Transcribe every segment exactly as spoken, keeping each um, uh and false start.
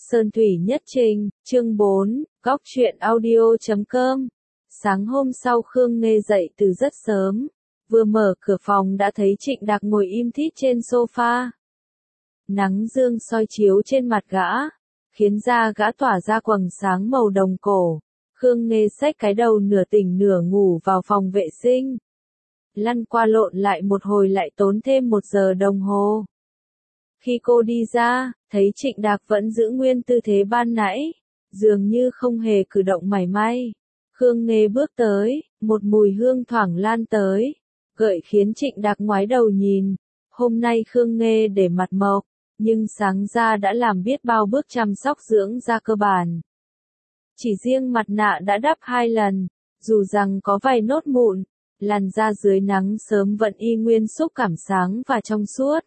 Sơn thủy nhất trình, chương bốn, góc truyện audio chấm com. Sáng hôm sau Khương Nghê dậy từ rất sớm, vừa mở cửa phòng đã thấy Trịnh Đạc ngồi im thít trên sofa. Nắng dương soi chiếu trên mặt gã, khiến da gã tỏa ra quầng sáng màu đồng cổ. Khương Nghê xách cái đầu nửa tỉnh nửa ngủ vào phòng vệ sinh. Lăn qua lộn lại một hồi lại tốn thêm một giờ đồng hồ. Khi cô đi ra, thấy Trịnh Đạc vẫn giữ nguyên tư thế ban nãy, dường như không hề cử động mảy may. Khương Nghê bước tới, một mùi hương thoảng lan tới, gợi khiến Trịnh Đạc ngoái đầu nhìn. Hôm nay Khương Nghê để mặt mộc, nhưng sáng ra đã làm biết bao bước chăm sóc dưỡng da cơ bản. Chỉ riêng mặt nạ đã đắp hai lần, dù rằng có vài nốt mụn, làn da dưới nắng sớm vẫn y nguyên xúc cảm sáng và trong suốt.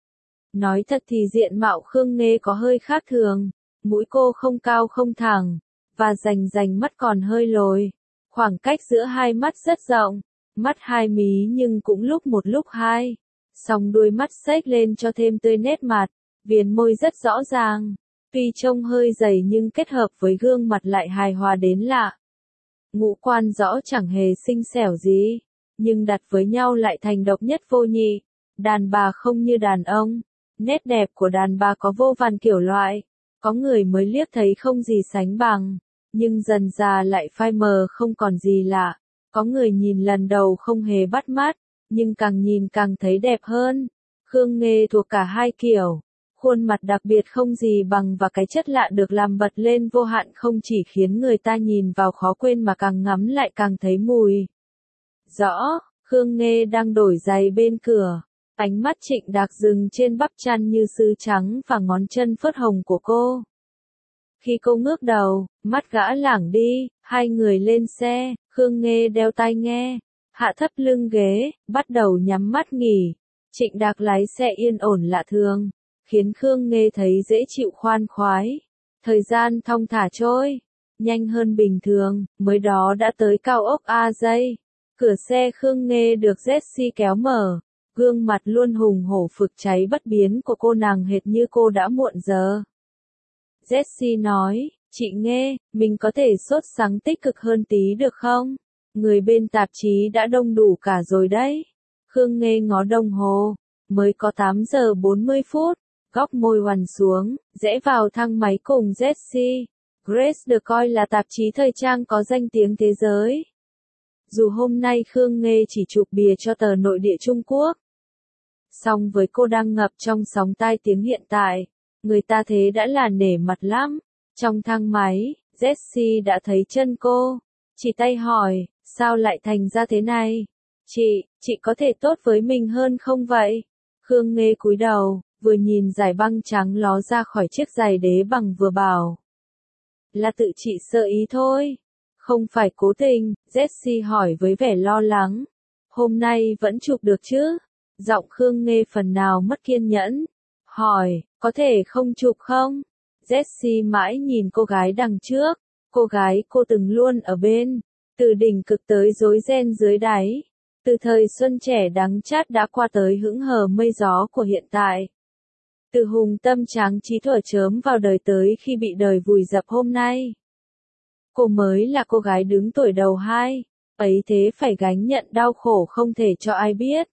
Nói thật thì diện mạo Khương Nghê có hơi khác thường, mũi cô không cao không thẳng, và rành rành mắt còn hơi lồi. Khoảng cách giữa hai mắt rất rộng, mắt hai mí nhưng cũng lúc một lúc hai. Song đuôi mắt xếch lên cho thêm tươi nét mặt, viền môi rất rõ ràng. Tuy trông hơi dày nhưng kết hợp với gương mặt lại hài hòa đến lạ. Ngũ quan rõ chẳng hề xinh xẻo gì, nhưng đặt với nhau lại thành độc nhất vô nhị. Đàn bà không như đàn ông. Nét đẹp của đàn bà có vô vàn kiểu loại, có người mới liếc thấy không gì sánh bằng, nhưng dần già lại phai mờ không còn gì lạ, có người nhìn lần đầu không hề bắt mắt, nhưng càng nhìn càng thấy đẹp hơn. Khương Nghê thuộc cả hai kiểu, khuôn mặt đặc biệt không gì bằng và cái chất lạ được làm bật lên vô hạn không chỉ khiến người ta nhìn vào khó quên mà càng ngắm lại càng thấy mùi. Rõ, Khương Nghê đang đổi giày bên cửa. Ánh mắt Trịnh Đạc dừng trên bắp chân như sứ trắng và ngón chân phớt hồng của cô. Khi cô ngước đầu, mắt gã lảng đi, hai người lên xe, Khương Nghê đeo tai nghe, hạ thấp lưng ghế, bắt đầu nhắm mắt nghỉ. Trịnh Đạc lái xe yên ổn lạ thường, khiến Khương Nghê thấy dễ chịu khoan khoái. Thời gian thong thả trôi, nhanh hơn bình thường, mới đó đã tới cao ốc A Dây. Cửa xe Khương Nghê được Jessie kéo mở. Gương mặt luôn hùng hổ phực cháy bất biến của cô nàng hệt như cô đã muộn giờ. Jessie nói, chị Nghê, mình có thể sốt sắng tích cực hơn tí được không? Người bên tạp chí đã đông đủ cả rồi đấy. Khương Nghê ngó đồng hồ, mới có tám giờ bốn mươi phút, góc môi hoàn xuống, rẽ vào thang máy cùng Jessie. Grace được coi là tạp chí thời trang có danh tiếng thế giới. Dù hôm nay Khương Nghê chỉ chụp bìa cho tờ Nội địa Trung Quốc, song với cô đang ngập trong sóng tai tiếng hiện tại, người ta thế đã là nể mặt lắm. Trong thang máy, Jessie đã thấy chân cô, chỉ tay hỏi, sao lại thành ra thế này? Chị, chị có thể tốt với mình hơn không vậy? Khương Nghê cúi đầu, vừa nhìn dải băng trắng ló ra khỏi chiếc giày đế bằng vừa bảo. Là tự chị sợ ý thôi. Không phải cố tình, Jessie hỏi với vẻ lo lắng. Hôm nay vẫn chụp được chứ? Giọng Khương Nghê phần nào mất kiên nhẫn. Hỏi, có thể không chụp không? Jessie mãi nhìn cô gái đằng trước. Cô gái cô từng luôn ở bên. Từ đỉnh cực tới rối ren dưới đáy. Từ thời xuân trẻ đắng chát đã qua tới hững hờ mây gió của hiện tại. Từ hùng tâm tráng trí thuở chớm vào đời tới khi bị đời vùi dập hôm nay. Cô mới là cô gái đứng tuổi đầu hai, ấy thế phải gánh nhận đau khổ không thể cho ai biết.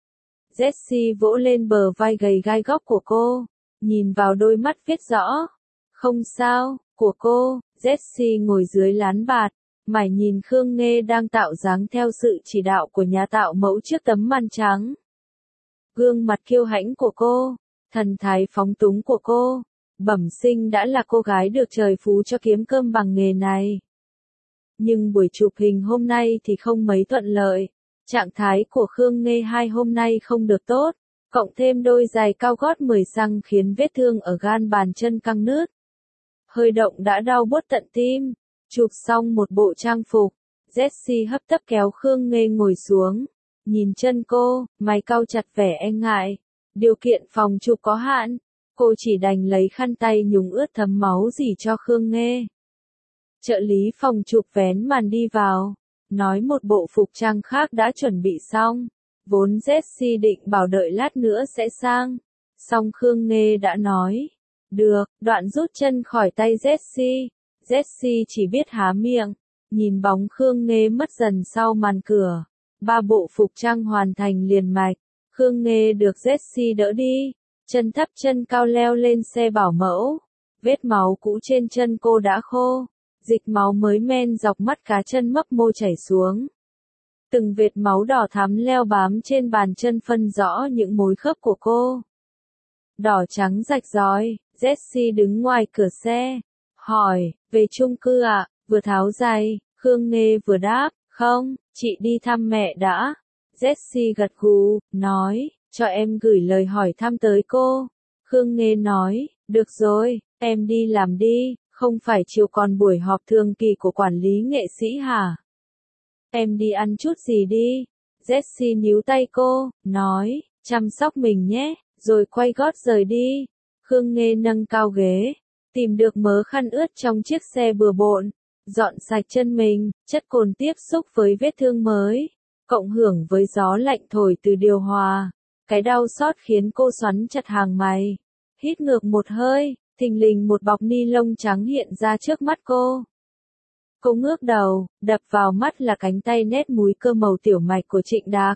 Jessie vỗ lên bờ vai gầy gai góc của cô, nhìn vào đôi mắt viết rõ. Không sao, của cô. Jessie ngồi dưới lán bạt, mải nhìn Khương Nghê đang tạo dáng theo sự chỉ đạo của nhà tạo mẫu trước tấm màn trắng. Gương mặt kiêu hãnh của cô, thần thái phóng túng của cô, bẩm sinh đã là cô gái được trời phú cho kiếm cơm bằng nghề này. Nhưng buổi chụp hình hôm nay thì không mấy thuận lợi. Trạng thái của Khương Nghê hai hôm nay không được tốt, cộng thêm đôi giày cao gót mười xăng khiến vết thương ở gan bàn chân căng nứt. Hơi động đã đau buốt tận tim. Chụp xong một bộ trang phục, Jessie hấp tấp kéo Khương Nghê ngồi xuống. Nhìn chân cô, mày cau chặt vẻ e ngại. Điều kiện phòng chụp có hạn, cô chỉ đành lấy khăn tay nhúng ướt thấm máu dì cho Khương Nghê. Trợ lý phòng chụp vén màn đi vào, nói một bộ phục trang khác đã chuẩn bị xong. Vốn Jessie định bảo đợi lát nữa sẽ sang, song Khương Nghê đã nói, Được, đoạn rút chân khỏi tay Jessie. Jessie chỉ biết há miệng, nhìn bóng Khương Nghê mất dần sau màn cửa. Ba bộ phục trang hoàn thành liền mạch. Khương Nghê được Jessie đỡ đi, chân thấp chân cao leo lên xe bảo mẫu. Vết máu cũ trên chân cô đã khô, dịch máu mới men dọc mắt cá chân mấp mô chảy xuống. Từng vệt máu đỏ thắm leo bám trên bàn chân phân rõ những mối khớp của cô. Đỏ trắng rạch ròi, Jessie đứng ngoài cửa xe, hỏi, về chung cư ạ, vừa tháo giày, Khương Nghê vừa đáp, không, chị đi thăm mẹ đã. Jessie gật gù, nói, cho em gửi lời hỏi thăm tới cô. Khương Nghê nói, được rồi, em đi làm đi, không phải chiều còn buổi họp thường kỳ của quản lý nghệ sĩ hả? Em đi ăn chút gì đi. Jessie níu tay cô, nói, chăm sóc mình nhé, rồi quay gót rời đi. Khương Nghê nâng cao ghế, tìm được mớ khăn ướt trong chiếc xe bừa bộn, dọn sạch chân mình, chất cồn tiếp xúc với vết thương mới, cộng hưởng với gió lạnh thổi từ điều hòa. Cái đau xót khiến cô xoắn chặt hàng mày. Hít ngược một hơi, thình lình một bọc ni lông trắng hiện ra trước mắt cô. Cô ngước đầu, đập vào mắt là cánh tay nét múi cơ màu tiểu mạch của Trịnh Đạc.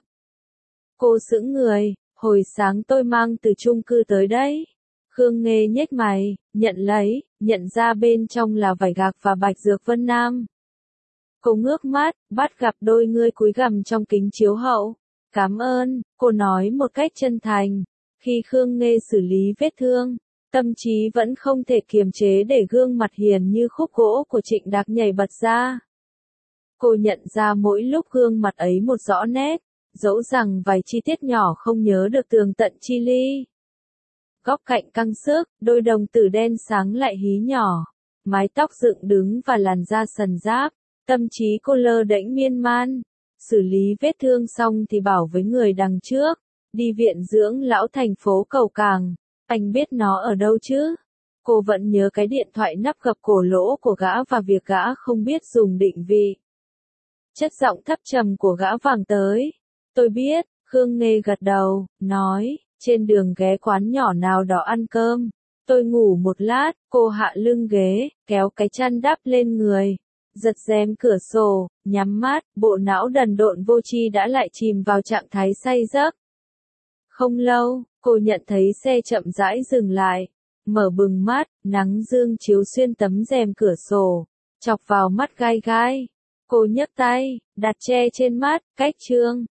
Cô sững người, hồi sáng tôi mang từ chung cư tới đấy. Khương Nghê nhếch mày, nhận lấy, nhận ra bên trong là vải gạc và bạch dược Vân Nam. Cô ngước mắt, bắt gặp đôi ngươi cúi gằm trong kính chiếu hậu. Cảm ơn, cô nói một cách chân thành. Khi Khương Nghê xử lý vết thương, tâm trí vẫn không thể kiềm chế để gương mặt hiền như khúc gỗ của Trịnh Đạc nhảy bật ra. Cô nhận ra mỗi lúc gương mặt ấy một rõ nét, dẫu rằng vài chi tiết nhỏ không nhớ được tường tận chi li. Góc cạnh căng sức, đôi đồng tử đen sáng lại hí nhỏ, mái tóc dựng đứng và làn da sần ráp, tâm trí cô lơ đễnh miên man. Xử lý vết thương xong thì bảo với người đằng trước, đi viện dưỡng lão thành phố Cầu Cảng, anh biết nó ở đâu chứ? Cô vẫn nhớ cái điện thoại nắp gập cổ lỗ của gã và việc gã không biết dùng định vị. Chất giọng thấp trầm của gã vang tới. Tôi biết, Khương Nghê gật đầu, nói, trên đường ghé quán nhỏ nào đó ăn cơm. Tôi ngủ một lát, cô hạ lưng ghế, kéo cái chăn đắp lên người. Giật rèm cửa sổ, nhắm mắt, bộ não đần độn vô tri đã lại chìm vào trạng thái say giấc. Không lâu, cô nhận thấy xe chậm rãi dừng lại. Mở bừng mắt, nắng dương chiếu xuyên tấm rèm cửa sổ, chọc vào mắt gai gai. Cô nhấc tay, đặt che trên mắt, cách trương.